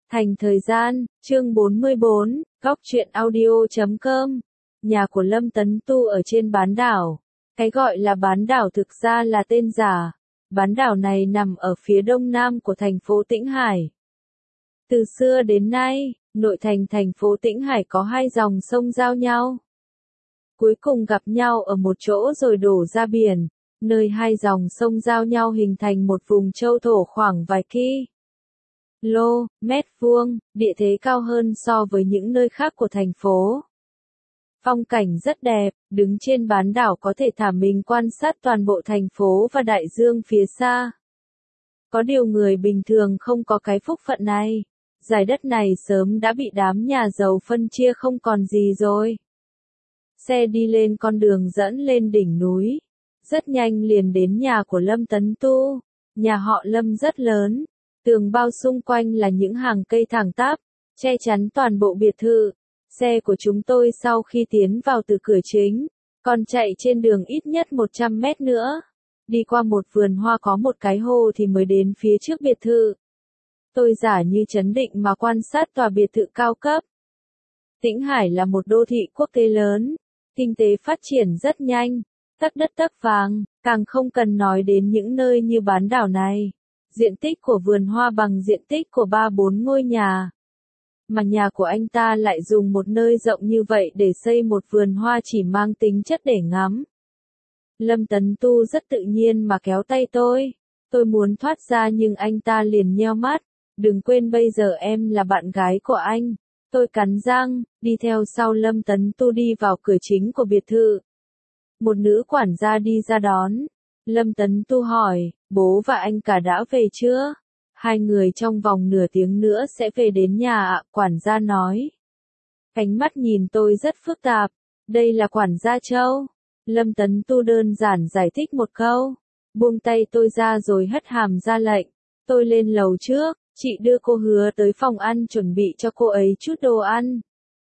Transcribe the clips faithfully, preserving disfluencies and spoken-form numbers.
Thành thời gian, chương bốn mươi bốn, góc truyện audio chấm com. Nhà của Lâm Tấn Tu ở trên bán đảo. Cái gọi là bán đảo thực ra là tên giả. Bán đảo này nằm ở phía đông nam của thành phố Tĩnh Hải. Từ xưa đến nay, nội thành thành phố Tĩnh Hải có hai dòng sông giao nhau. Cuối cùng gặp nhau ở một chỗ rồi đổ ra biển, nơi hai dòng sông giao nhau hình thành một vùng châu thổ khoảng vài ki lô mét vuông, địa thế cao hơn so với những nơi khác của thành phố. Phong cảnh rất đẹp, đứng trên bán đảo có thể thả mình quan sát toàn bộ thành phố và đại dương phía xa. Có điều người bình thường không có cái phúc phận này. Giải đất này sớm đã bị đám nhà giàu phân chia không còn gì rồi. Xe đi lên con đường dẫn lên đỉnh núi. Rất nhanh liền đến nhà của Lâm Tấn Tu. Nhà họ Lâm rất lớn. Tường bao xung quanh là những hàng cây thẳng tắp, che chắn toàn bộ biệt thự. Xe của chúng tôi sau khi tiến vào từ cửa chính, còn chạy trên đường ít nhất một trăm mét nữa. Đi qua một vườn hoa có một cái hồ thì mới đến phía trước biệt thự. Tôi giả như trấn định mà quan sát tòa biệt thự cao cấp. Tĩnh Hải là một đô thị quốc tế lớn, kinh tế phát triển rất nhanh, tấc đất tấc vàng, càng không cần nói đến những nơi như bán đảo này. Diện tích của vườn hoa bằng diện tích của ba bốn ngôi nhà. Mà nhà của anh ta lại dùng một nơi rộng như vậy để xây một vườn hoa chỉ mang tính chất để ngắm. Lâm Tấn Tu rất tự nhiên mà kéo tay tôi. Tôi muốn thoát ra nhưng anh ta liền nheo mắt. Đừng quên bây giờ em là bạn gái của anh. Tôi cắn răng, đi theo sau Lâm Tấn Tu đi vào cửa chính của biệt thự. Một nữ quản gia đi ra đón. Lâm Tấn Tu hỏi, bố và anh cả đã về chưa? Hai người trong vòng nửa tiếng nữa sẽ về đến nhà ạ, quản gia nói. Ánh mắt nhìn tôi rất phức tạp. Đây là quản gia Châu. Lâm Tấn Tu đơn giản giải thích một câu. Buông tay tôi ra rồi hất hàm ra lệnh. Tôi lên lầu trước, chị đưa cô Hứa tới phòng ăn chuẩn bị cho cô ấy chút đồ ăn.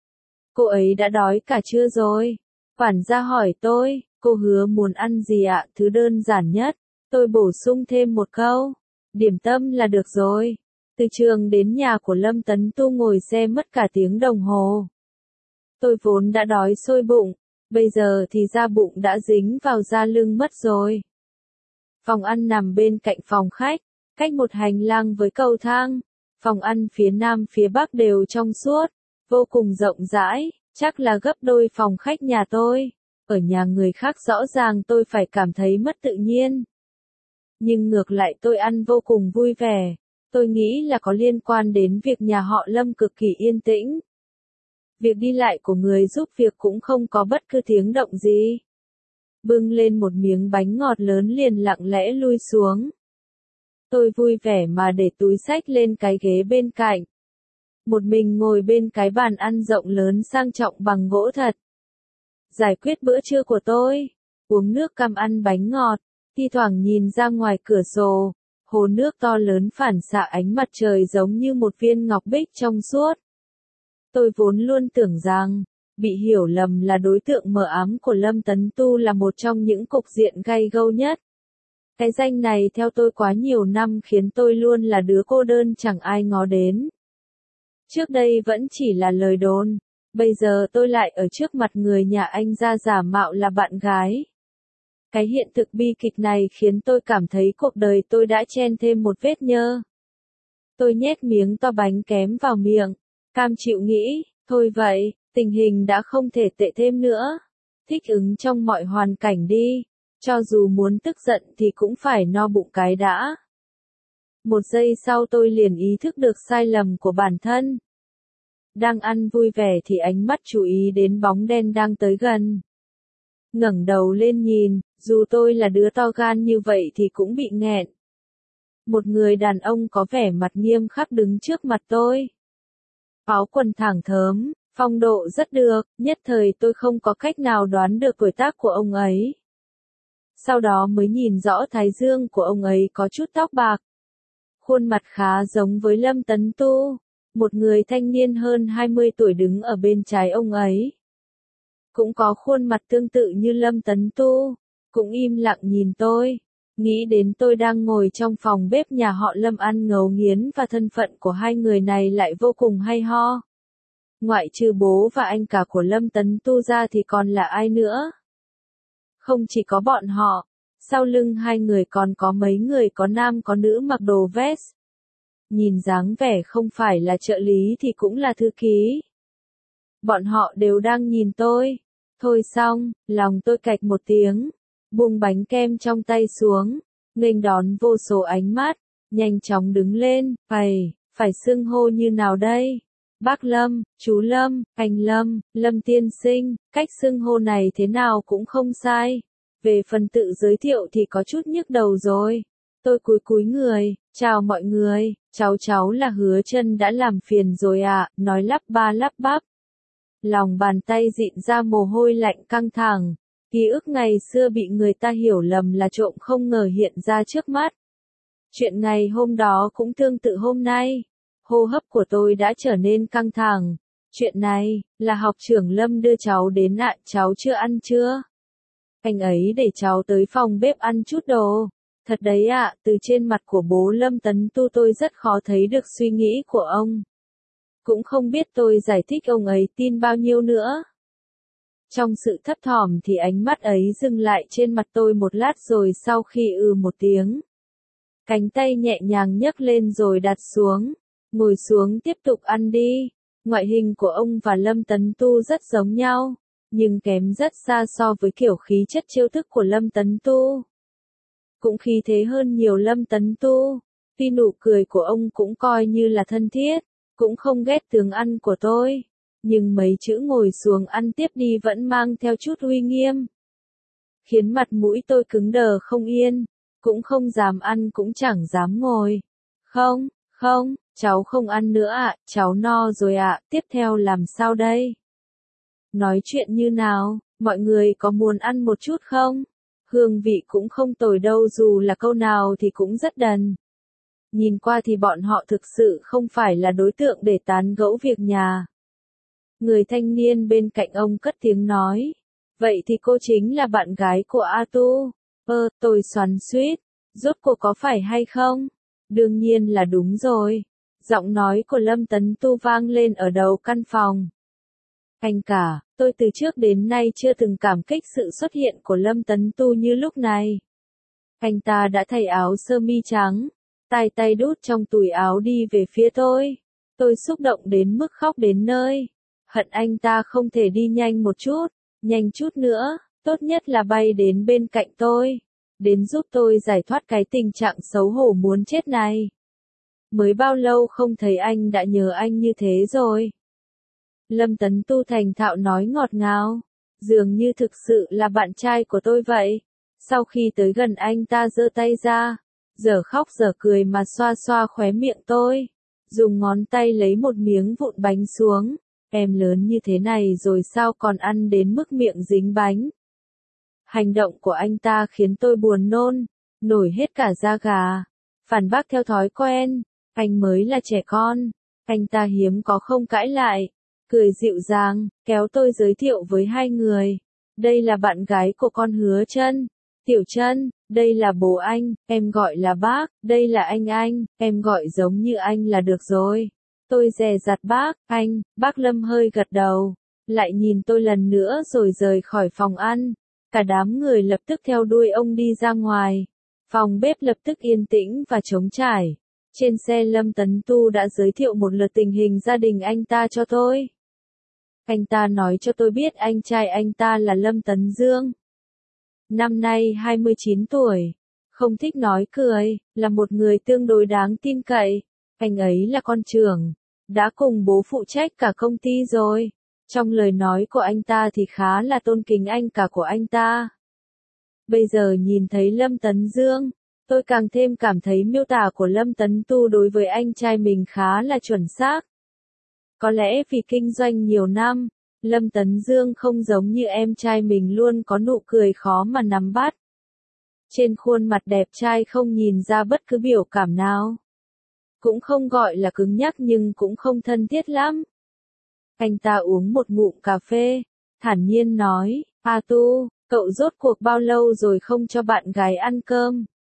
Cô ấy đã đói cả trưa rồi. Quản gia hỏi tôi, cô Hứa muốn ăn gì ạ? Thứ đơn giản nhất. Tôi bổ sung thêm một câu. Điểm tâm là được rồi. Từ trường đến nhà của Lâm Tấn Tu ngồi xe mất cả tiếng đồng hồ. Tôi vốn đã đói sôi bụng. Bây giờ thì da bụng đã dính vào da lưng mất rồi. Phòng ăn nằm bên cạnh phòng khách, cách một hành lang với cầu thang. Phòng ăn phía nam phía bắc đều trong suốt, vô cùng rộng rãi, chắc là gấp đôi phòng khách nhà tôi. Ở nhà người khác rõ ràng tôi phải cảm thấy mất tự nhiên. Nhưng ngược lại tôi ăn vô cùng vui vẻ. Tôi nghĩ là có liên quan đến việc nhà họ Lâm cực kỳ yên tĩnh. Việc đi lại của người giúp việc cũng không có bất cứ tiếng động gì. Bưng lên một miếng bánh ngọt lớn liền lặng lẽ lui xuống. Tôi vui vẻ mà để túi xách lên cái ghế bên cạnh. Một mình ngồi bên cái bàn ăn rộng lớn sang trọng bằng gỗ thật. Giải quyết bữa trưa của tôi. Uống nước cam ăn bánh ngọt. Thi thoảng nhìn ra ngoài cửa sổ. Hồ nước to lớn phản xạ ánh mặt trời giống như một viên ngọc bích trong suốt. Tôi vốn luôn tưởng rằng, bị hiểu lầm là đối tượng mờ ám của Lâm Tấn Tu là một trong những cục diện gay gâu nhất. Cái danh này theo tôi quá nhiều năm khiến tôi luôn là đứa cô đơn chẳng ai ngó đến. Trước đây vẫn chỉ là lời đồn, bây giờ tôi lại ở trước mặt người nhà anh ra giả mạo là bạn gái. Cái hiện thực bi kịch này khiến tôi cảm thấy cuộc đời tôi đã chen thêm một vết nhơ. Tôi nhét miếng to bánh kém vào miệng, cam chịu nghĩ, thôi vậy, tình hình đã không thể tệ thêm nữa. Thích ứng trong mọi hoàn cảnh đi, cho dù muốn tức giận thì cũng phải no bụng cái đã. Một giây sau tôi liền ý thức được sai lầm của bản thân. Đang ăn vui vẻ thì ánh mắt chú ý đến bóng đen đang tới gần. Ngẩng đầu lên nhìn, dù tôi là đứa to gan như vậy thì cũng bị nghẹn. Một người đàn ông có vẻ mặt nghiêm khắc đứng trước mặt tôi. Áo quần thẳng thớm, phong độ rất được, nhất thời tôi không có cách nào đoán được tuổi tác của ông ấy. Sau đó mới nhìn rõ thái dương của ông ấy có chút tóc bạc. Khuôn mặt khá giống với Lâm Tấn Tu, một người thanh niên hơn hai mươi tuổi đứng ở bên trái ông ấy. Cũng có khuôn mặt tương tự như Lâm Tấn Tu, cũng im lặng nhìn tôi. Nghĩ đến tôi đang ngồi trong phòng bếp nhà họ Lâm ăn ngấu nghiến và thân phận của hai người này lại vô cùng hay ho. Ngoại trừ bố và anh cả của Lâm Tấn Tu ra thì còn là ai nữa? Không chỉ có bọn họ, sau lưng hai người còn có mấy người có nam có nữ mặc đồ vest. Nhìn dáng vẻ không phải là trợ lý thì cũng là thư ký. Bọn họ đều đang nhìn tôi. Thôi xong, lòng tôi cạch một tiếng, buông bánh kem trong tay xuống, nghênh đón vô số ánh mắt, nhanh chóng đứng lên, phải, phải xưng hô như nào đây? Bác Lâm, chú Lâm, anh Lâm, Lâm tiên sinh, cách xưng hô này thế nào cũng không sai. Về phần tự giới thiệu thì có chút nhức đầu rồi. Tôi cúi cúi người, chào mọi người, cháu cháu là Hứa Chân đã làm phiền rồi ạ, à, nói lắp ba lắp bắp. Lòng bàn tay dịn ra mồ hôi lạnh căng thẳng, ký ức ngày xưa bị người ta hiểu lầm là trộm không ngờ hiện ra trước mắt. Chuyện ngày hôm đó cũng tương tự hôm nay, hô hấp của tôi đã trở nên căng thẳng. Chuyện này, là học trưởng Lâm đưa cháu đến ạ, à, cháu chưa ăn chưa? Anh ấy để cháu tới phòng bếp ăn chút đồ. Thật đấy ạ, à, từ trên mặt của bố Lâm Tấn Tu tôi rất khó thấy được suy nghĩ của ông. Cũng không biết tôi giải thích ông ấy tin bao nhiêu nữa. Trong sự thấp thỏm thì ánh mắt ấy dừng lại trên mặt tôi một lát rồi sau khi ừ một tiếng. Cánh tay nhẹ nhàng nhấc lên rồi đặt xuống. Ngồi xuống tiếp tục ăn đi. Ngoại hình của ông và Lâm Tấn Tu rất giống nhau, nhưng kém rất xa so với kiểu khí chất chiêu thức của Lâm Tấn Tu. Cũng khí thế hơn nhiều Lâm Tấn Tu. Tuy nụ cười của ông cũng coi như là thân thiết, cũng không ghét tướng ăn của tôi, nhưng mấy chữ ngồi xuống ăn tiếp đi vẫn mang theo chút uy nghiêm, khiến mặt mũi tôi cứng đờ không yên, cũng không dám ăn cũng chẳng dám ngồi. Không, không, cháu không ăn nữa ạ, à, cháu no rồi ạ, à, tiếp theo làm sao đây? Nói chuyện như nào, mọi người có muốn ăn một chút không? Hương vị cũng không tồi đâu, dù là câu nào thì cũng rất đần. Nhìn qua thì bọn họ thực sự không phải là đối tượng để tán gẫu việc nhà. Người thanh niên bên cạnh ông cất tiếng nói. Vậy thì cô chính là bạn gái của A Tu. Ơ, tôi xoắn xuýt. Rốt cuộc có phải hay không? Đương nhiên là đúng rồi. Giọng nói của Lâm Tấn Tu vang lên ở đầu căn phòng. Anh cả, tôi từ trước đến nay chưa từng cảm kích sự xuất hiện của Lâm Tấn Tu như lúc này. Anh ta đã thay áo sơ mi trắng, tay tay đút trong túi áo đi về phía tôi. Tôi xúc động đến mức khóc đến nơi. Hận anh ta không thể đi nhanh một chút, nhanh chút nữa, tốt nhất là bay đến bên cạnh tôi, đến giúp tôi giải thoát cái tình trạng xấu hổ muốn chết này. Mới bao lâu không thấy anh đã nhớ anh như thế rồi. Lâm Tấn Tu thành thạo nói ngọt ngào, dường như thực sự là bạn trai của tôi vậy. Sau khi tới gần anh ta giơ tay ra, giờ khóc giờ cười mà xoa xoa khóe miệng tôi, dùng ngón tay lấy một miếng vụn bánh xuống. Em lớn như thế này rồi sao còn ăn đến mức miệng dính bánh. Hành động của anh ta khiến tôi buồn nôn, nổi hết cả da gà. Phản bác theo thói quen, anh mới là trẻ con. Anh ta hiếm có không cãi lại, cười dịu dàng, kéo tôi giới thiệu với hai người. Đây là bạn gái của con Hứa Chân, Tiểu Chân, đây là bố anh, em gọi là bác, đây là anh anh, em gọi giống như anh là được rồi. Tôi dè dặt bác, anh, bác Lâm hơi gật đầu, lại nhìn tôi lần nữa rồi rời khỏi phòng ăn. Cả đám người lập tức theo đuôi ông đi ra ngoài. Phòng bếp lập tức yên tĩnh và trống trải. Trên xe Lâm Tấn Tu đã giới thiệu một lượt tình hình gia đình anh ta cho tôi. Anh ta nói cho tôi biết anh trai anh ta là Lâm Tấn Dương. Năm nay hai mươi chín tuổi, không thích nói cười, là một người tương đối đáng tin cậy. Anh ấy là con trưởng, đã cùng bố phụ trách cả công ty rồi. Trong lời nói của anh ta thì khá là tôn kính anh cả của anh ta. Bây giờ nhìn thấy Lâm Tấn Dương, tôi càng thêm cảm thấy miêu tả của Lâm Tấn Tu đối với anh trai mình khá là chuẩn xác. Có lẽ vì kinh doanh nhiều năm, Lâm Tấn Dương không giống như em trai mình luôn có nụ cười khó mà nắm bắt. Trên khuôn mặt đẹp trai không nhìn ra bất cứ biểu cảm nào. Cũng không gọi là cứng nhắc nhưng cũng không thân thiết lắm. Anh ta uống một ngụm cà phê, thản nhiên nói, A Tu, cậu rốt cuộc bao lâu rồi không cho bạn gái ăn cơm?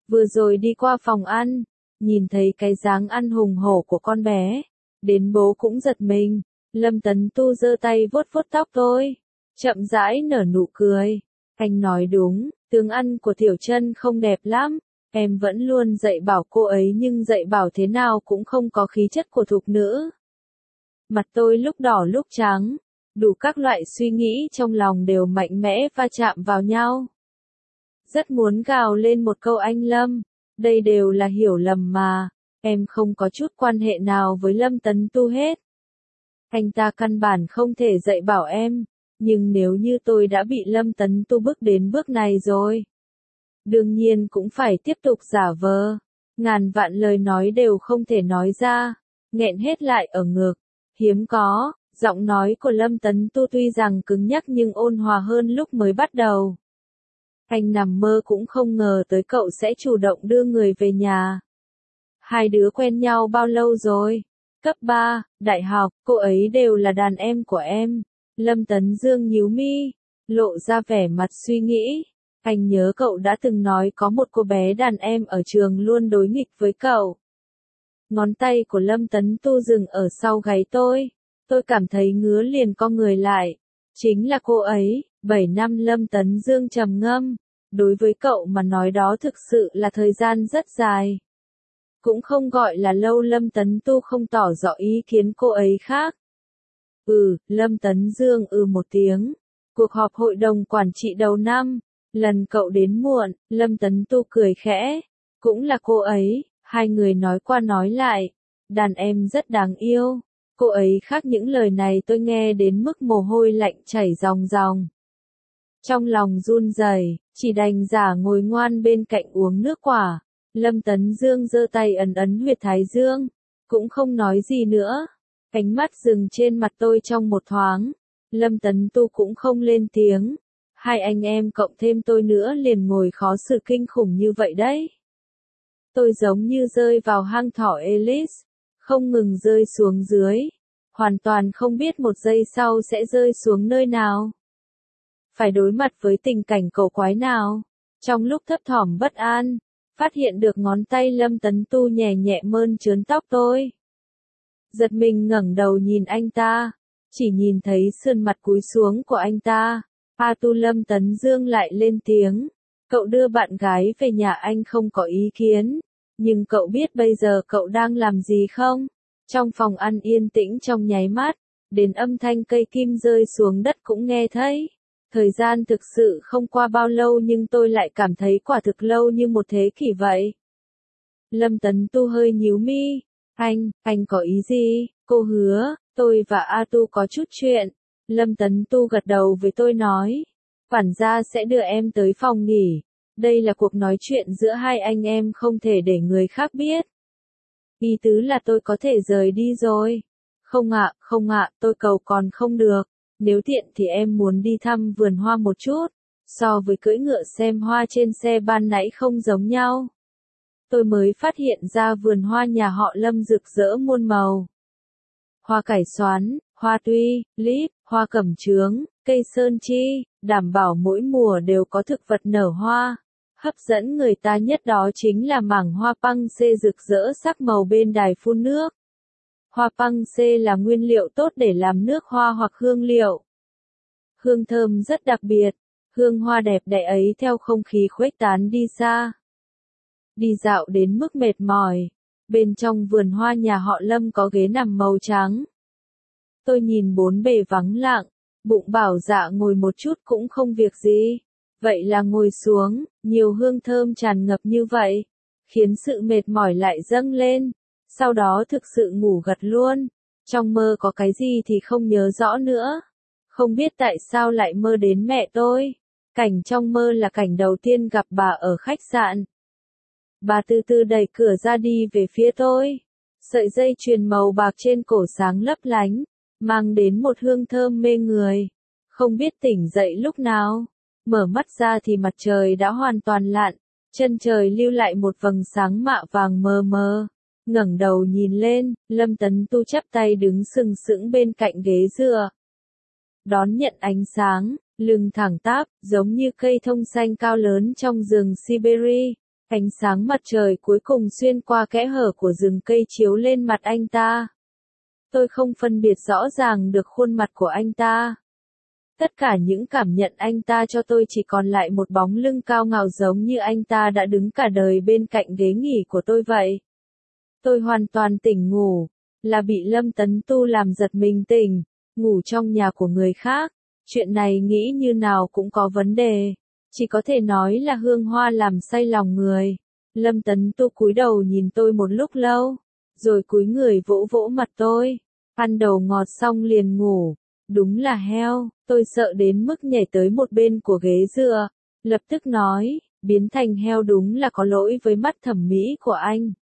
Vừa rồi đi qua phòng ăn, nhìn thấy cái dáng ăn hùng hổ của con bé, đến bố cũng giật mình. Lâm Tấn Tu giơ tay vuốt vuốt tóc tôi, chậm rãi nở nụ cười. Anh nói đúng, tướng ăn của Tiểu Trân không đẹp lắm, em vẫn luôn dạy bảo cô ấy nhưng dạy bảo thế nào cũng không có khí chất của thục nữ. Mặt tôi lúc đỏ lúc trắng, đủ các loại suy nghĩ trong lòng đều mạnh mẽ va chạm vào nhau. Rất muốn gào lên một câu anh Lâm, đây đều là hiểu lầm mà, em không có chút quan hệ nào với Lâm Tấn Tu hết. Anh ta căn bản không thể dạy bảo em, nhưng nếu như tôi đã bị Lâm Tấn Tu bước đến bước này rồi, đương nhiên cũng phải tiếp tục giả vờ, ngàn vạn lời nói đều không thể nói ra, nghẹn hết lại ở ngực. Hiếm có, giọng nói của Lâm Tấn Tu tuy rằng cứng nhắc nhưng ôn hòa hơn lúc mới bắt đầu. Anh nằm mơ cũng không ngờ tới cậu sẽ chủ động đưa người về nhà. Hai đứa quen nhau bao lâu rồi? Cấp ba, đại học, cô ấy đều là đàn em của em. Lâm Tấn Dương nhíu mi, lộ ra vẻ mặt suy nghĩ. Anh nhớ cậu đã từng nói có một cô bé đàn em ở trường luôn đối nghịch với cậu. Ngón tay của Lâm Tấn Tu dừng ở sau gáy tôi. Tôi cảm thấy ngứa liền co người lại. Chính là cô ấy. Bảy năm Lâm Tấn Dương trầm ngâm. Đối với cậu mà nói đó thực sự là thời gian rất dài. Cũng không gọi là lâu. Lâm Tấn Tu không tỏ rõ ý kiến cô ấy khác. Ừ, Lâm Tấn Dương ừ một tiếng. Cuộc họp hội đồng quản trị đầu năm. Lần cậu đến muộn, Lâm Tấn Tu cười khẽ. Cũng là cô ấy. Hai người nói qua nói lại. Đàn em rất đáng yêu. Cô ấy khác những lời này tôi nghe đến mức mồ hôi lạnh chảy ròng ròng. Trong lòng run rẩy, chỉ đành giả ngồi ngoan bên cạnh uống nước quả. Lâm Tấn Dương giơ tay ấn ấn huyệt thái dương. Cũng không nói gì nữa. Ánh mắt dừng trên mặt tôi trong một thoáng. Lâm Tấn Tu cũng không lên tiếng. Hai anh em cộng thêm tôi nữa liền ngồi khó xử kinh khủng như vậy đấy. Tôi giống như rơi vào hang thỏ Alice, không ngừng rơi xuống dưới, hoàn toàn không biết một giây sau sẽ rơi xuống nơi nào. Phải đối mặt với tình cảnh cổ quái nào. Trong lúc thấp thỏm bất an, phát hiện được ngón tay Lâm Tấn Tu nhẹ nhẹ mơn trớn tóc tôi. Giật mình ngẩng đầu nhìn anh ta, chỉ nhìn thấy sườn mặt cúi xuống của anh ta. A Tu. Lâm Tấn Dương lại lên tiếng. Cậu đưa bạn gái về nhà anh không có ý kiến. Nhưng cậu biết bây giờ cậu đang làm gì không? Trong phòng ăn yên tĩnh trong nháy mắt, đến âm thanh cây kim rơi xuống đất cũng nghe thấy. Thời gian thực sự không qua bao lâu nhưng tôi lại cảm thấy quả thực lâu như một thế kỷ vậy. Lâm Tấn Tu hơi nhíu mi. Anh, anh có ý gì? Cô hứa, tôi và A Tu có chút chuyện. Lâm Tấn Tu gật đầu với tôi nói. Quản gia sẽ đưa em tới phòng nghỉ. Đây là cuộc nói chuyện giữa hai anh em không thể để người khác biết. Ý tứ là tôi có thể rời đi rồi. Không ạ, không ạ, tôi cầu còn không được. Nếu tiện thì em muốn đi thăm vườn hoa một chút. So với cưỡi ngựa xem hoa trên xe ban nãy không giống nhau. Tôi mới phát hiện ra vườn hoa nhà họ Lâm rực rỡ muôn màu. Hoa cải xoán, hoa tuy, líp, hoa cẩm chướng, cây sơn chi, đảm bảo mỗi mùa đều có thực vật nở hoa. Hấp dẫn người ta nhất đó chính là mảng hoa păng xê rực rỡ sắc màu bên đài phun nước. Hoa păng xê là nguyên liệu tốt để làm nước hoa hoặc hương liệu. Hương thơm rất đặc biệt, hương hoa đẹp đẽ ấy theo không khí khuếch tán đi xa. Đi dạo đến mức mệt mỏi, bên trong vườn hoa nhà họ Lâm có ghế nằm màu trắng. Tôi nhìn bốn bề vắng lặng, bụng bảo dạ ngồi một chút cũng không việc gì. Vậy là ngồi xuống, nhiều hương thơm tràn ngập như vậy, khiến sự mệt mỏi lại dâng lên, sau đó thực sự ngủ gật luôn. Trong mơ có cái gì thì không nhớ rõ nữa. Không biết tại sao lại mơ đến mẹ tôi. Cảnh trong mơ là cảnh đầu tiên gặp bà ở khách sạn. Bà từ từ đẩy cửa ra đi về phía tôi. Sợi dây chuyền màu bạc trên cổ sáng lấp lánh, mang đến một hương thơm mê người. Không biết tỉnh dậy lúc nào. Mở mắt ra thì mặt trời đã hoàn toàn lặn, chân trời lưu lại một vầng sáng mạ vàng mờ mờ. Ngẩng đầu nhìn lên, Lâm Tấn Tu chắp tay đứng sừng sững bên cạnh ghế dựa. Đón nhận ánh sáng, lưng thẳng tắp, giống như cây thông xanh cao lớn trong rừng Siberia. Ánh sáng mặt trời cuối cùng xuyên qua kẽ hở của rừng cây chiếu lên mặt anh ta. Tôi không phân biệt rõ ràng được khuôn mặt của anh ta. Tất cả những cảm nhận anh ta cho tôi chỉ còn lại một bóng lưng cao ngạo giống như anh ta đã đứng cả đời bên cạnh ghế nghỉ của tôi vậy. Tôi hoàn toàn tỉnh ngủ, là bị Lâm Tấn Tu làm giật mình tỉnh, ngủ trong nhà của người khác. Chuyện này nghĩ như nào cũng có vấn đề, chỉ có thể nói là hương hoa làm say lòng người. Lâm Tấn Tu cúi đầu nhìn tôi một lúc lâu, rồi cúi người vỗ vỗ mặt tôi, ăn đầu ngọt xong liền ngủ. Đúng là heo, tôi sợ đến mức nhảy tới một bên của ghế dựa, lập tức nói, biến thành heo đúng là có lỗi với mắt thẩm mỹ của anh.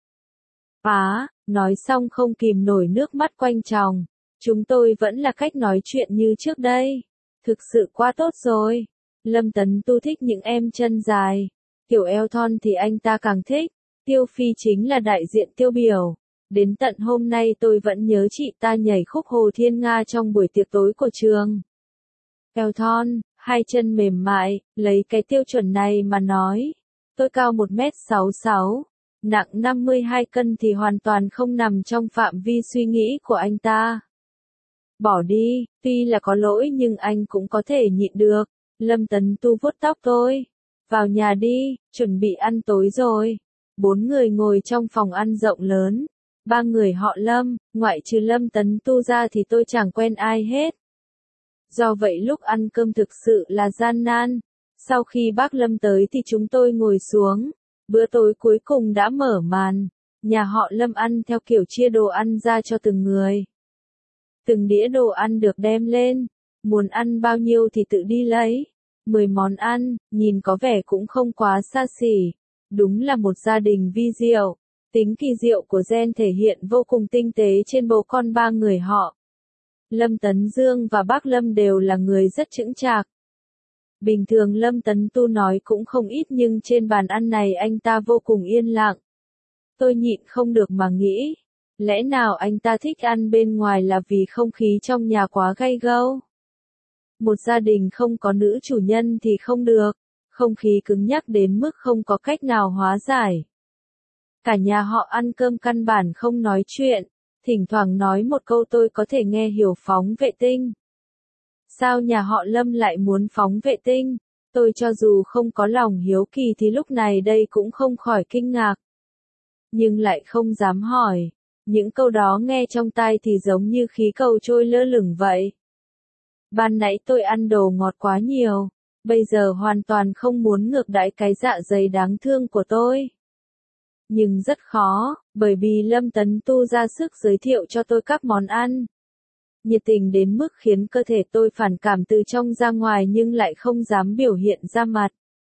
Á, nói xong không kìm nổi nước mắt quanh tròng, chúng tôi vẫn là cách nói chuyện như trước đây. Thực sự quá tốt rồi. Lâm Tấn Tu thích những em chân dài, kiểu eo thon thì anh ta càng thích. Tiêu Phi chính là đại diện tiêu biểu. Đến tận hôm nay tôi vẫn nhớ chị ta nhảy khúc Hồ Thiên Nga trong buổi tiệc tối của trường. Eo thon, hai chân mềm mại, lấy cái tiêu chuẩn này mà nói. Tôi cao một mét sáu mươi sáu, nặng năm mươi hai cân thì hoàn toàn không nằm trong phạm vi suy nghĩ của anh ta. Bỏ đi, tuy là có lỗi nhưng anh cũng có thể nhịn được. Lâm Tấn Tu vuốt tóc tôi. Vào nhà đi, chuẩn bị ăn tối rồi. Bốn người ngồi trong phòng ăn rộng lớn. Ba người họ Lâm, ngoại trừ Lâm Tấn Tu ra thì tôi chẳng quen ai hết. Do vậy lúc ăn cơm thực sự là gian nan. Sau khi bác Lâm tới thì chúng tôi ngồi xuống. Bữa tối cuối cùng đã mở màn. Nhà họ Lâm ăn theo kiểu chia đồ ăn ra cho từng người. Từng đĩa đồ ăn được đem lên. Muốn ăn bao nhiêu thì tự đi lấy. Mười món ăn, nhìn có vẻ cũng không quá xa xỉ. Đúng là một gia đình vi diệu. Tính kỳ diệu của gen thể hiện vô cùng tinh tế trên bố con ba người họ. Lâm Tấn Dương và bác Lâm đều là người rất chững chạc. Bình thường Lâm Tấn Tu nói cũng không ít nhưng trên bàn ăn này anh ta vô cùng yên lặng. Tôi nhịn không được mà nghĩ, lẽ nào anh ta thích ăn bên ngoài là vì không khí trong nhà quá gay gâu? Một gia đình không có nữ chủ nhân thì không được, không khí cứng nhắc đến mức không có cách nào hóa giải. Cả nhà họ ăn cơm căn bản không nói chuyện, thỉnh thoảng nói một câu tôi có thể nghe hiểu phóng vệ tinh. Sao nhà họ Lâm lại muốn phóng vệ tinh? Tôi cho dù không có lòng hiếu kỳ thì lúc này đây cũng không khỏi kinh ngạc. Nhưng lại không dám hỏi, những câu đó nghe trong tai thì giống như khí cầu trôi lơ lửng vậy. Ban nãy tôi ăn đồ ngọt quá nhiều, bây giờ hoàn toàn không muốn ngược đãi cái dạ dày đáng thương của tôi. Nhưng rất khó, bởi vì Lâm Tấn Tu ra sức giới thiệu cho tôi các món ăn. Nhiệt tình đến mức khiến cơ thể tôi phản cảm từ trong ra ngoài nhưng lại không dám biểu hiện ra mặt.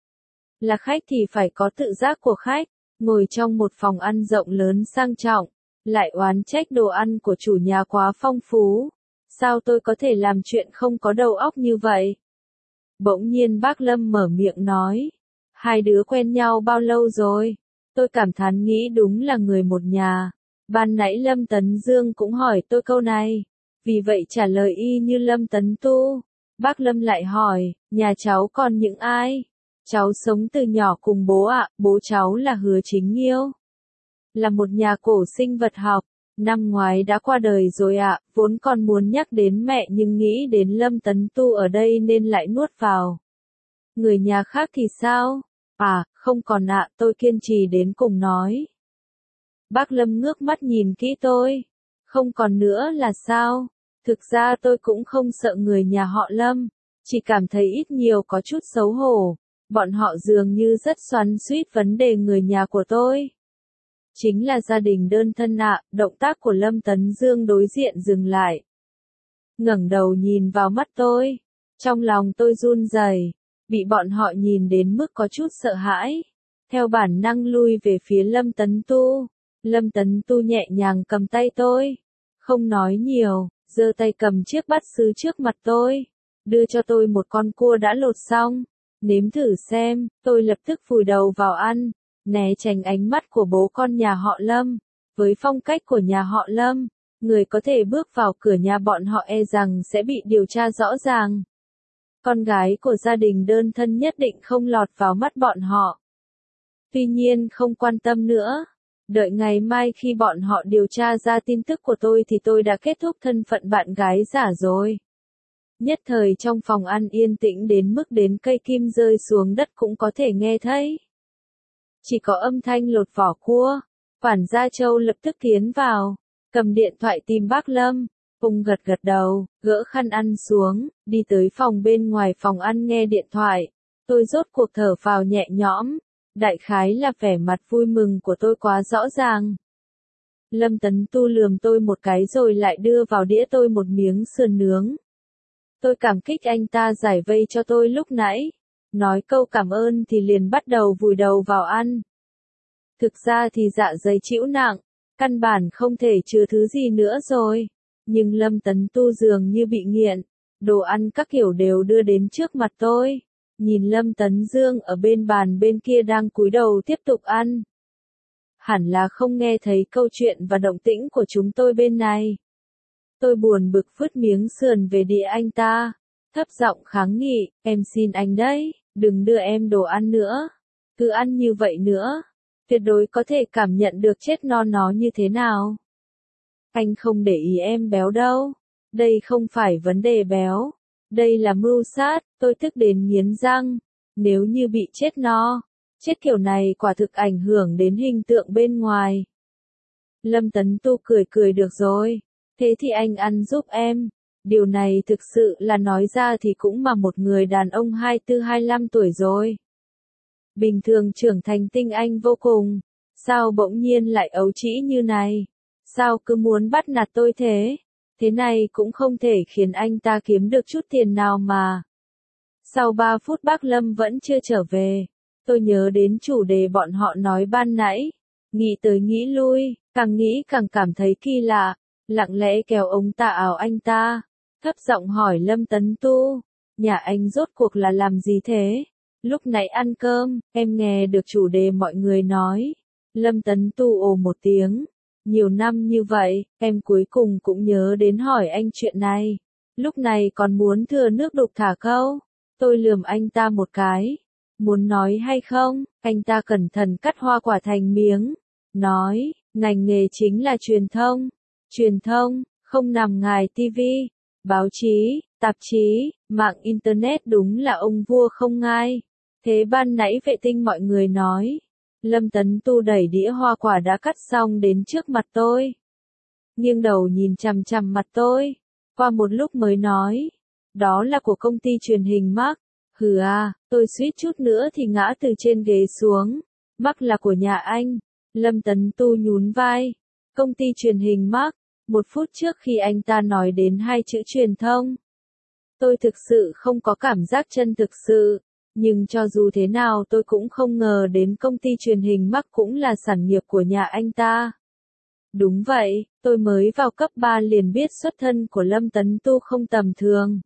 Là khách thì phải có tự giác của khách, ngồi trong một phòng ăn rộng lớn sang trọng, lại oán trách đồ ăn của chủ nhà quá phong phú. Sao tôi có thể làm chuyện không có đầu óc như vậy? Bỗng nhiên bác Lâm mở miệng nói, hai đứa quen nhau bao lâu rồi? Tôi cảm thán nghĩ đúng là người một nhà. Ban nãy Lâm Tấn Dương cũng hỏi tôi câu này, vì vậy trả lời y như Lâm Tấn Tu. Bác Lâm lại hỏi, nhà cháu còn những ai? Cháu sống từ nhỏ cùng bố ạ, bố cháu là Hứa Chính Nghiêu. Là một nhà cổ sinh vật học, năm ngoái đã qua đời rồi ạ, vốn còn muốn nhắc đến mẹ nhưng nghĩ đến Lâm Tấn Tu ở đây nên lại nuốt vào. Người nhà khác thì sao? À, không còn ạ, tôi kiên trì đến cùng nói. Bác Lâm ngước mắt nhìn kỹ tôi. Không còn nữa là sao? Thực ra tôi cũng không sợ người nhà họ Lâm, chỉ cảm thấy ít nhiều có chút xấu hổ. Bọn họ dường như rất xoắn xuýt vấn đề người nhà của tôi. Chính là gia đình đơn thân ạ, động tác của Lâm Tấn Dương đối diện dừng lại. Ngẩng đầu nhìn vào mắt tôi. Trong lòng tôi run rẩy, bị bọn họ nhìn đến mức có chút sợ hãi. Theo bản năng lui về phía Lâm Tấn Tu. Lâm Tấn Tu nhẹ nhàng cầm tay tôi. Không nói nhiều, giơ tay cầm chiếc bát sứ trước mặt tôi. Đưa cho tôi một con cua đã lột xong. Nếm thử xem, tôi lập tức vùi đầu vào ăn, né tránh ánh mắt của bố con nhà họ Lâm. Với phong cách của nhà họ Lâm, người có thể bước vào cửa nhà bọn họ e rằng sẽ bị điều tra rõ ràng. Con gái của gia đình đơn thân nhất định không lọt vào mắt bọn họ. tuy nhiên không quan tâm nữa. Đợi ngày mai khi bọn họ điều tra ra tin tức của tôi thì tôi đã kết thúc thân phận bạn gái giả rồi. Nhất thời trong phòng ăn yên tĩnh đến mức đến cây kim rơi xuống đất cũng có thể nghe thấy. Chỉ có âm thanh lột vỏ cua. Quản gia Châu lập tức tiến vào, cầm điện thoại tìm bác Lâm. Ông gật gật đầu, gỡ khăn ăn xuống, đi tới phòng bên ngoài phòng ăn nghe điện thoại. Tôi rốt cuộc thở phào nhẹ nhõm. Đại khái là vẻ mặt vui mừng của tôi quá rõ ràng. Lâm Tấn Tu lườm tôi một cái rồi lại đưa vào đĩa tôi một miếng sườn nướng. Tôi cảm kích anh ta giải vây cho tôi lúc nãy. Nói câu cảm ơn thì liền bắt đầu vùi đầu vào ăn. Thực ra thì dạ dày chịu nặng, căn bản không thể chứa thứ gì nữa rồi. Nhưng Lâm Tấn Tu dường như bị nghiện, đồ ăn các kiểu đều đưa đến trước mặt tôi. Nhìn Lâm Tấn Dương ở bên bàn bên kia đang cúi đầu tiếp tục ăn. Hẳn là không nghe thấy câu chuyện và động tĩnh của chúng tôi bên này. Tôi buồn bực vứt miếng sườn về đĩa anh ta, thấp giọng kháng nghị, em xin anh đấy, đừng đưa em đồ ăn nữa. Cứ ăn như vậy nữa, tuyệt đối có thể cảm nhận được chết non nó như thế nào. Anh không để ý em béo đâu, đây không phải vấn đề béo. Đây là mưu sát, tôi tức đến nghiến răng. Nếu như bị chết no, chết kiểu này quả thực ảnh hưởng đến hình tượng bên ngoài. Lâm Tấn Tu cười cười được rồi, thế thì anh ăn giúp em. Điều này thực sự là nói ra thì cũng mà một người đàn ông hai mươi tư hai mươi lăm tuổi rồi. Bình thường trưởng thành tinh anh vô cùng, sao bỗng nhiên lại ấu trĩ như này? Sao cứ muốn bắt nạt tôi thế? Thế này cũng không thể khiến anh ta kiếm được chút tiền nào mà. Sau ba phút bác Lâm vẫn chưa trở về. Tôi nhớ đến chủ đề bọn họ nói ban nãy. Nghĩ tới nghĩ lui, càng nghĩ càng cảm thấy kỳ lạ. Lặng lẽ kéo ống tà áo anh ta. Thấp giọng hỏi Lâm Tấn Tu. Nhà anh rốt cuộc là làm gì thế? Lúc nãy ăn cơm, em nghe được chủ đề mọi người nói. Lâm Tấn Tu ồ một tiếng. Nhiều năm như vậy, em cuối cùng cũng nhớ đến hỏi anh chuyện này. Lúc này còn muốn thừa nước đục thả câu. Tôi lườm anh ta một cái. Muốn nói hay không? Anh ta cẩn thận cắt hoa quả thành miếng. Nói, ngành nghề chính là truyền thông. Truyền thông, không nằm ngoài ti vi, báo chí, tạp chí, mạng Internet đúng là ông vua không ngai. Thế ban nãy vệ tinh mọi người nói. Lâm Tấn Tu đẩy đĩa hoa quả đã cắt xong đến trước mặt tôi. Nghiêng đầu nhìn chằm chằm mặt tôi. Qua một lúc mới nói. Đó là của công ty truyền hình Mark. Hừ à, tôi suýt chút nữa thì ngã từ trên ghế xuống. Mark là của nhà anh. Lâm Tấn Tu nhún vai. Công ty truyền hình Mark. Một phút trước khi anh ta nói đến hai chữ truyền thông. Tôi thực sự không có cảm giác chân thực sự. Nhưng cho dù thế nào tôi cũng không ngờ đến công ty truyền hình Mark cũng là sản nghiệp của nhà anh ta. Đúng vậy, tôi mới vào cấp ba liền biết xuất thân của Lâm Tấn Tu không tầm thường.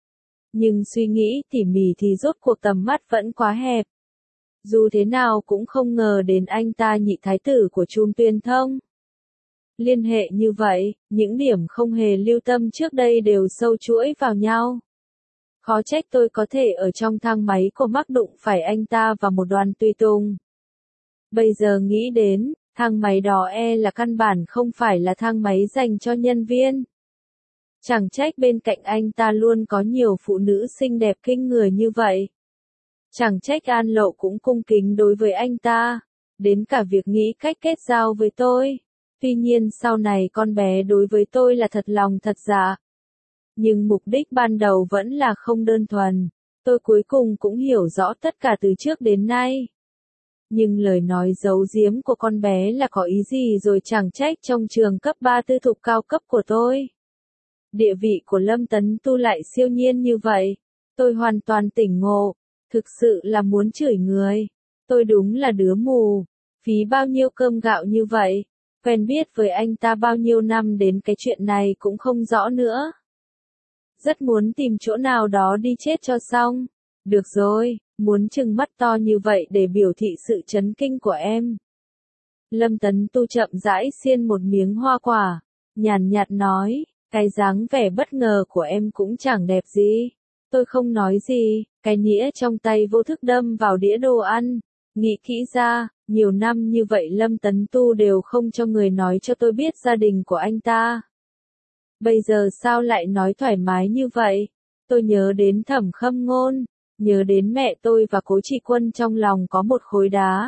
Nhưng suy nghĩ tỉ mỉ thì rốt cuộc tầm mắt vẫn quá hẹp. Dù thế nào cũng không ngờ đến anh ta nhị thái tử của Chùm Tuyên Thông. Liên hệ như vậy, những điểm không hề lưu tâm trước đây đều sâu chuỗi vào nhau. Khó trách tôi có thể ở trong thang máy của Mark đụng phải anh ta và một đoàn tùy tùng. Bây giờ nghĩ đến, thang máy đó e là căn bản không phải là thang máy dành cho nhân viên. Chẳng trách bên cạnh anh ta luôn có nhiều phụ nữ xinh đẹp kinh người như vậy. Chẳng trách An Lộ cũng cung kính đối với anh ta, đến cả việc nghĩ cách kết giao với tôi. Tuy nhiên sau này con bé đối với tôi là thật lòng thật dạ. Nhưng mục đích ban đầu vẫn là không đơn thuần. Tôi cuối cùng cũng hiểu rõ tất cả từ trước đến nay. Nhưng lời nói giấu giếm của con bé là có ý gì rồi chẳng trách trong trường cấp ba tư thục cao cấp của tôi. Địa vị của Lâm Tấn Tu lại siêu nhiên như vậy. Tôi hoàn toàn tỉnh ngộ. Thực sự là muốn chửi người. Tôi đúng là đứa mù. Phí bao nhiêu cơm gạo như vậy. Quen biết với anh ta bao nhiêu năm đến cái chuyện này cũng không rõ nữa. Rất muốn tìm chỗ nào đó đi chết cho xong. Được rồi, muốn trừng mắt to như vậy để biểu thị sự chấn kinh của em. Lâm Tấn Tu chậm rãi xiên một miếng hoa quả. Nhàn nhạt nói, cái dáng vẻ bất ngờ của em cũng chẳng đẹp gì. Tôi không nói gì, cái nĩa trong tay vô thức đâm vào đĩa đồ ăn. Nghĩ kỹ ra, nhiều năm như vậy Lâm Tấn Tu đều không cho người nói cho tôi biết gia đình của anh ta. Bây giờ sao lại nói thoải mái như vậy? Tôi nhớ đến Thẩm Khâm Ngôn, nhớ đến mẹ tôi và Cố Trị Quân, trong lòng có một khối đá.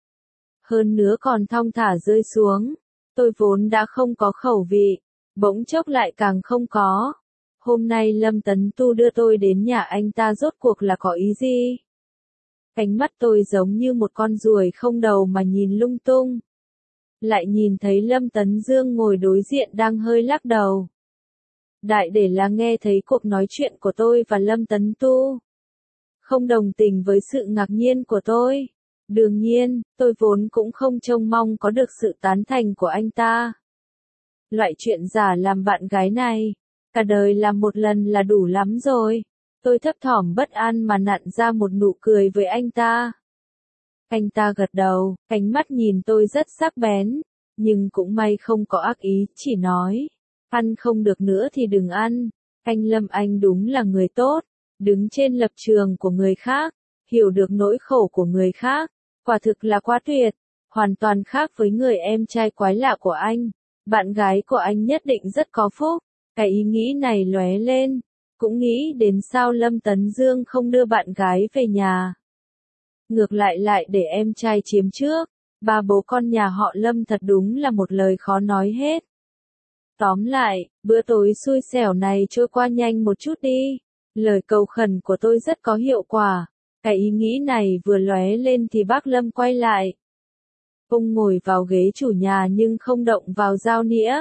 Hơn nữa còn thong thả rơi xuống. Tôi vốn đã không có khẩu vị, bỗng chốc lại càng không có. Hôm nay Lâm Tấn Tu đưa tôi đến nhà anh ta rốt cuộc là có ý gì? Ánh mắt tôi giống như một con ruồi không đầu mà nhìn lung tung. Lại nhìn thấy Lâm Tấn Dương ngồi đối diện đang hơi lắc đầu. Đại để là nghe thấy cuộc nói chuyện của tôi và Lâm Tấn Tu. Không đồng tình với sự ngạc nhiên của tôi. Đương nhiên, tôi vốn cũng không trông mong có được sự tán thành của anh ta. Loại chuyện giả làm bạn gái này, cả đời làm một lần là đủ lắm rồi. Tôi thấp thỏm bất an mà nặn ra một nụ cười với anh ta. Anh ta gật đầu, ánh mắt nhìn tôi rất sắc bén, nhưng cũng may không có ác ý, chỉ nói, ăn không được nữa thì đừng ăn. Anh Lâm anh đúng là người tốt, đứng trên lập trường của người khác, hiểu được nỗi khổ của người khác, quả thực là quá tuyệt, hoàn toàn khác với người em trai quái lạ của anh. Bạn gái của anh nhất định rất có phúc. Cái ý nghĩ này lóe lên, cũng nghĩ đến sao Lâm Tấn Dương không đưa bạn gái về nhà. Ngược lại lại để em trai chiếm trước, ba bố con nhà họ Lâm thật đúng là một lời khó nói hết. Tóm lại, bữa tối xui xẻo này trôi qua nhanh một chút đi. Lời cầu khẩn của tôi rất có hiệu quả. Cái ý nghĩ này vừa lóe lên thì bác Lâm quay lại. Ông ngồi vào ghế chủ nhà nhưng không động vào dao nĩa.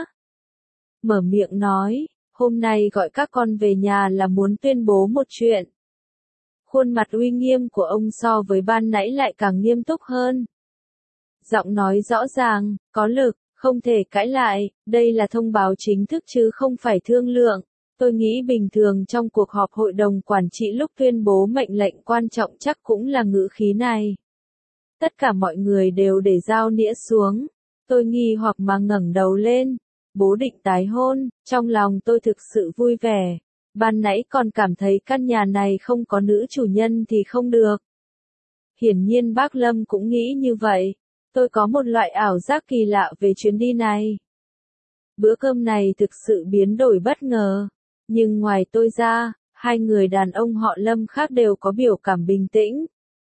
Mở miệng nói, hôm nay gọi các con về nhà là muốn tuyên bố một chuyện. Khuôn mặt uy nghiêm của ông so với ban nãy lại càng nghiêm túc hơn. Giọng nói rõ ràng, có lực, không thể cãi lại, đây là thông báo chính thức chứ không phải thương lượng. Tôi nghĩ bình thường trong cuộc họp hội đồng quản trị lúc tuyên bố mệnh lệnh quan trọng chắc cũng là ngữ khí này. Tất cả mọi người đều để dao nĩa xuống. Tôi nghi hoặc mà ngẩng đầu lên. Bố định tái hôn, trong lòng tôi thực sự vui vẻ. Ban nãy còn cảm thấy căn nhà này không có nữ chủ nhân thì không được. Hiển nhiên bác Lâm cũng nghĩ như vậy. Tôi có một loại ảo giác kỳ lạ về chuyến đi này. Bữa cơm này thực sự biến đổi bất ngờ. Nhưng ngoài tôi ra, hai người đàn ông họ Lâm khác đều có biểu cảm bình tĩnh.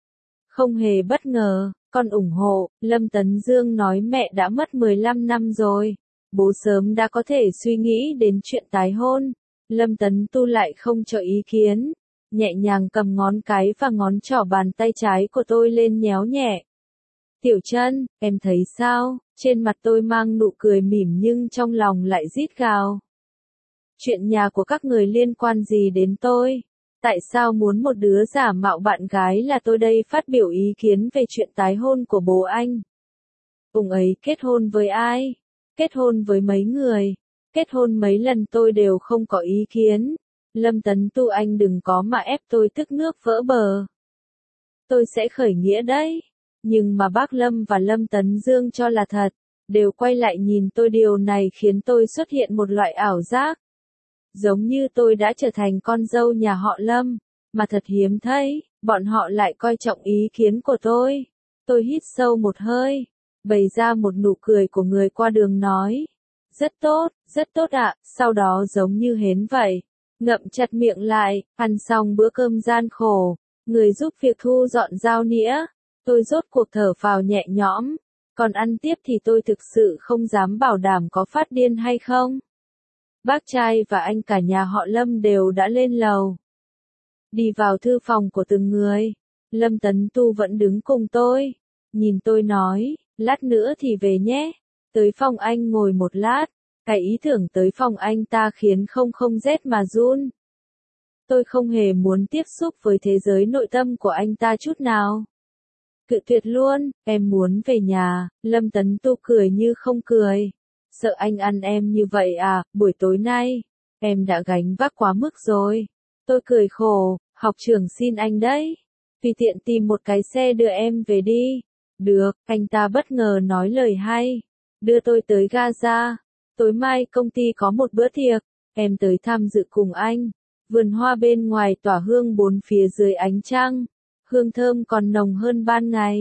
Không hề bất ngờ, con ủng hộ. Lâm Tấn Dương nói mẹ đã mất mười lăm năm rồi. Bố sớm đã có thể suy nghĩ đến chuyện tái hôn. Lâm Tấn Tu lại không cho ý kiến. Nhẹ nhàng cầm ngón cái và ngón trỏ bàn tay trái của tôi lên nhéo nhẹ. Tiểu Trân, em thấy sao? Trên mặt tôi mang nụ cười mỉm nhưng trong lòng lại rít gào. Chuyện nhà của các người liên quan gì đến tôi? Tại sao muốn một đứa giả mạo bạn gái là tôi đây phát biểu ý kiến về chuyện tái hôn của bố anh? Ông ấy kết hôn với ai? Kết hôn với mấy người? Kết hôn mấy lần tôi đều không có ý kiến. Lâm Tấn Tu anh đừng có mà ép tôi tức nước vỡ bờ. Tôi sẽ khởi nghĩa đấy. Nhưng mà bác Lâm và Lâm Tấn Dương cho là thật. Đều quay lại nhìn tôi, điều này khiến tôi xuất hiện một loại ảo giác. Giống như tôi đã trở thành con dâu nhà họ Lâm. Mà thật hiếm thấy, bọn họ lại coi trọng ý kiến của tôi. Tôi hít sâu một hơi. Bày ra một nụ cười của người qua đường nói. Rất tốt, rất tốt ạ, sau đó giống như hến vậy. Ngậm chặt miệng lại, ăn xong bữa cơm gian khổ. Người giúp việc thu dọn dao nĩa. Tôi rốt cuộc thở phào nhẹ nhõm. Còn ăn tiếp thì tôi thực sự không dám bảo đảm có phát điên hay không. Bác trai và anh cả nhà họ Lâm đều đã lên lầu. Đi vào thư phòng của từng người. Lâm Tấn Tu vẫn đứng cùng tôi. Nhìn tôi nói, lát nữa thì về nhé. Tới phòng anh ngồi một lát. Cái ý tưởng tới phòng anh ta khiến không không rét mà run. Tôi không hề muốn tiếp xúc với thế giới nội tâm của anh ta chút nào. Cự tuyệt luôn, em muốn về nhà. Lâm Tấn Tu cười như không cười. Sợ anh ăn em như vậy à, buổi tối nay, em đã gánh vác quá mức rồi. Tôi cười khổ, học trưởng xin anh đấy. Tùy tiện tìm một cái xe đưa em về đi. Được, anh ta bất ngờ nói lời hay. Đưa tôi tới Gaza. Tối mai công ty có một bữa tiệc. Em tới tham dự cùng anh. Vườn hoa bên ngoài tỏa hương bốn phía dưới ánh trăng. Hương thơm còn nồng hơn ban ngày.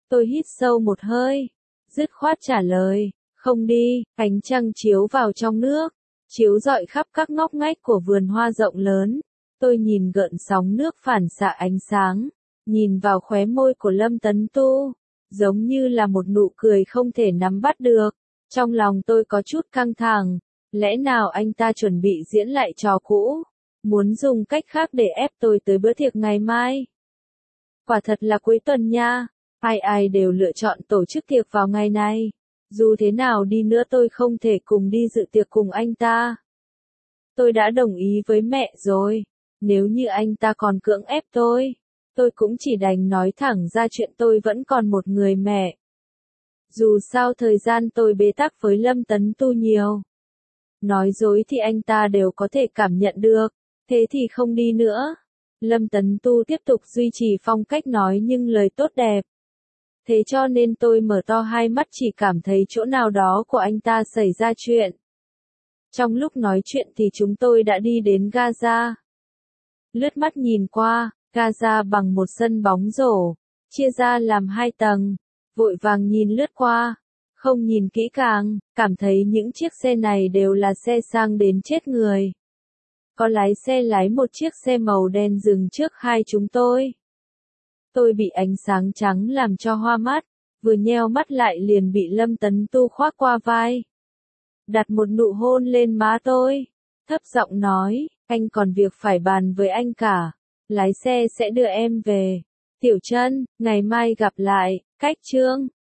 Tôi hít sâu một hơi, dứt khoát trả lời, không đi. Ánh trăng chiếu vào trong nước, chiếu rọi khắp các ngóc ngách của vườn hoa rộng lớn. Tôi nhìn gợn sóng nước phản xạ ánh sáng, nhìn vào khóe môi của Lâm Tấn Tu, giống như là một nụ cười không thể nắm bắt được. Trong lòng tôi có chút căng thẳng, lẽ nào anh ta chuẩn bị diễn lại trò cũ, muốn dùng cách khác để ép tôi tới bữa tiệc ngày mai. Quả thật là cuối tuần nha, ai ai đều lựa chọn tổ chức tiệc vào ngày này. Dù thế nào đi nữa tôi không thể cùng đi dự tiệc cùng anh ta. Tôi đã đồng ý với mẹ rồi, nếu như anh ta còn cưỡng ép tôi, tôi cũng chỉ đành nói thẳng ra chuyện tôi vẫn còn một người mẹ. Dù sao thời gian tôi bế tắc với Lâm Tấn Tu nhiều. Nói dối thì anh ta đều có thể cảm nhận được, thế thì không đi nữa. Lâm Tấn Tu tiếp tục duy trì phong cách nói nhưng lời tốt đẹp. Thế cho nên tôi mở to hai mắt chỉ cảm thấy chỗ nào đó của anh ta xảy ra chuyện. Trong lúc nói chuyện thì chúng tôi đã đi đến Gaza. Lướt mắt nhìn qua, Gaza bằng một sân bóng rổ, chia ra làm hai tầng, vội vàng nhìn lướt qua, không nhìn kỹ càng, cảm thấy những chiếc xe này đều là xe sang đến chết người. Có lái xe lái một chiếc xe màu đen dừng trước hai chúng tôi. Tôi bị ánh sáng trắng làm cho hoa mắt, vừa nheo mắt lại liền bị Lâm Tấn Tu khoác qua vai. Đặt một nụ hôn lên má tôi, thấp giọng nói, anh còn việc phải bàn với anh cả, lái xe sẽ đưa em về. Tiểu Trân, ngày mai gặp lại, cách chương.